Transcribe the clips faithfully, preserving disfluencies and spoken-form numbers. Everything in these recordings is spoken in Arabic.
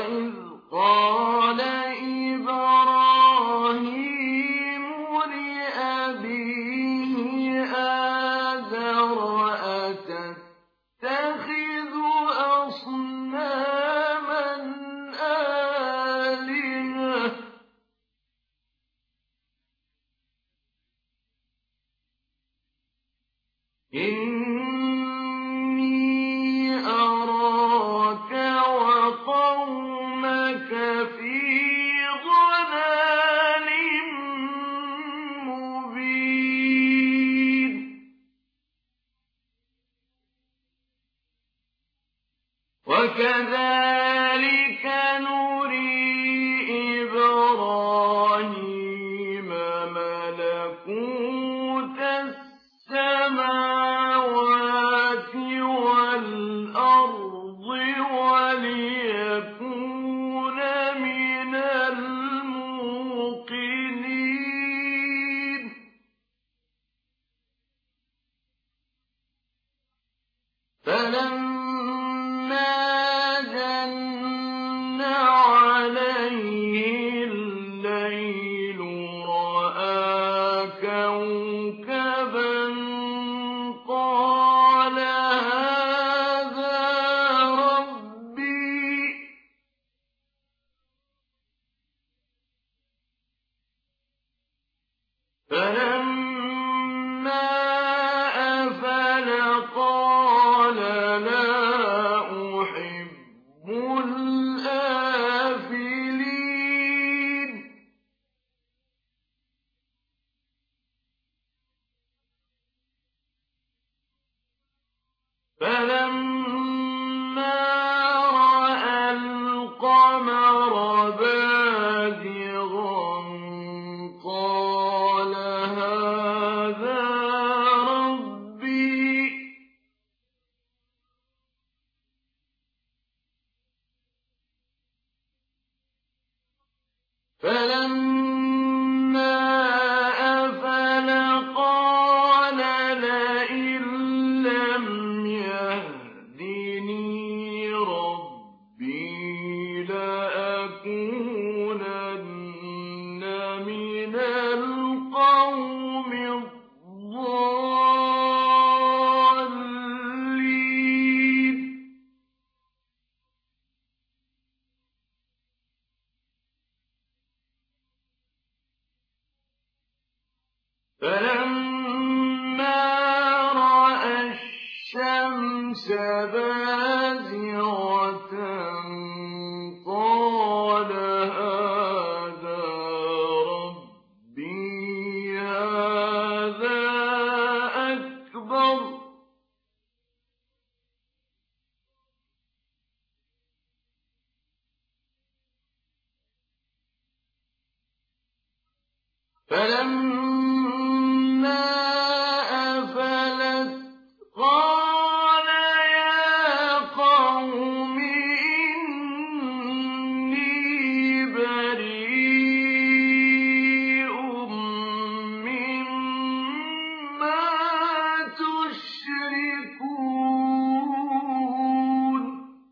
وَإِذْ قَالَ إِبْرَاهِيمُ لِأَبِيهِ آزَرَ أَتَتَّخِذُ أَصْنَامًا آلِهَةً إِنِّي أَرَاكَ وَقَوْمَكَ فِي ضَلَالٍ مُّبِينٍ وَكَذَٰلِكَ نُرِي إِبْرَاهِيمَ مَلَكُوتَ السَّمَاوَاتِ وَالْأَرْضِ وَلِيَكُونَ مِنَ الْمُوقِنِينَ فَلَمَّا جَنَّ عَلَيْهِ اللَّيْلُ رَأَىٰ كَوْكَبًا قَالَ هَٰذَا رَبِّي ۖ فَلَمَّا أَفَلَ قَالَ لَا أُحِبُّ الْآفِلِينَ فَلَمَّا رَأَى الْقَمَرَ بَازِغًا قَالَ هَٰذَا رَبِّي ۖ فَلَمَّا أَفَلَ قَالَ لَئِن لَّمْ يَهْدِنِي رَبِّي لَأَكُونَنَّ مِنَ الْقَوْمِ الضَّالِّينَ فَلَمَّا رَأَى الشَّمْسَ بَازِغَةً قَالَ هَٰذَا رَبِّي هَٰذَا أَكْبَرُ ۖ فَلَمَّا أَفَلَتْ قَالَ يَا قَوْمِ إِنِّي بَرِيءٌ مِّمَّا تُشْرِكُونَ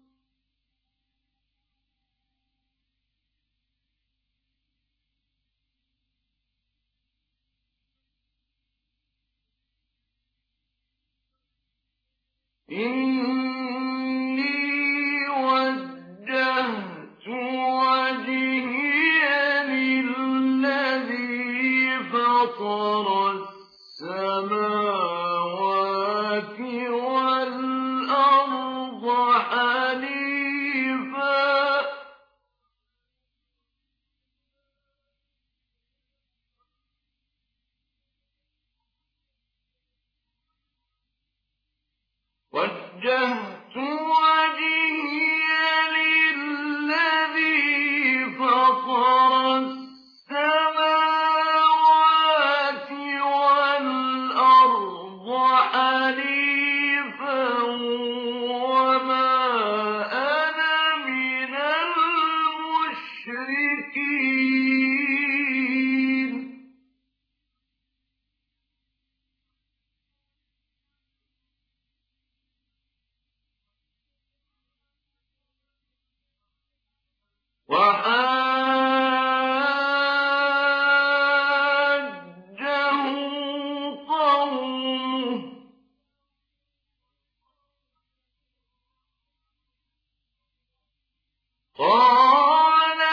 إِنِّي وَجَّهْتُ وَجْهِيَ لِلَّذِي فَطَرَ السَّمَاوَاتِ وَالْأَرْضَ حَنِيفًا ۖ وَجَّهْتُ قَالَ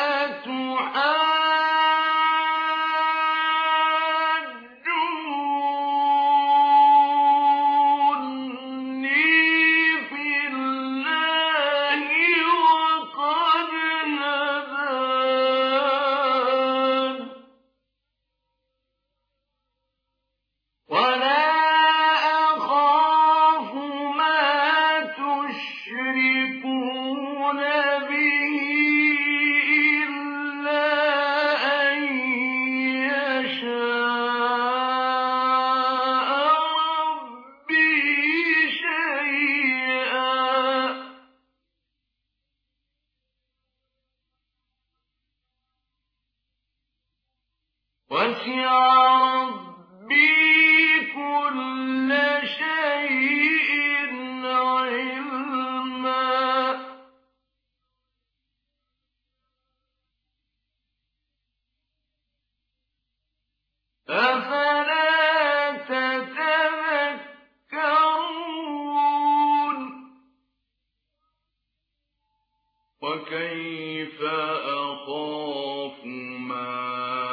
أَتُحَاجُّونِّي فِي اللَّهِ وَقَدْ هَدَانِ ۖ وَلَا أَخَافُ مَا تُشْرِكُونَ بِهِ إِلَّا أَن يَشَاءَ رَبِّي شَيْئًا ۗ وَسِعَ رَبِّي كُلَّ شَيْءٍ عِلْمًا ۗ أَفَلَا تَتَذَكَّرُونَ وَكَيْفَ أَخَافُ مَا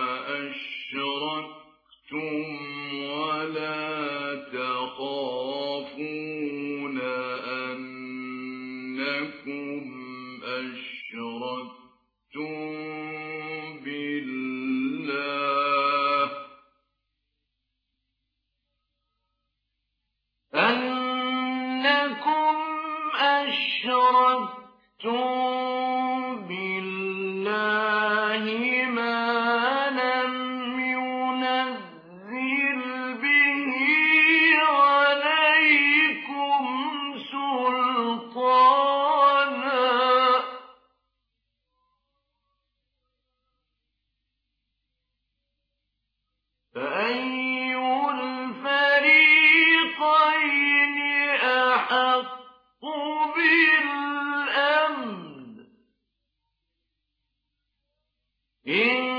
أَشْرَكْتُمْ وَلَا تَخَافُونَ أَنَّكُمْ أَشْرَكْتُم بِاللَّهِ أَنَّكُمْ أَشْرَكْتُم بِاللَّهِ مَا لَمْ يُنَزِّلْ بِهِ عَلَيْكُمْ سُلْطَانًا ۚ فَأَيُّ الْفَرِيقَيْنِ أَحَقُّ بِالْأَمْنِ ۖ إِن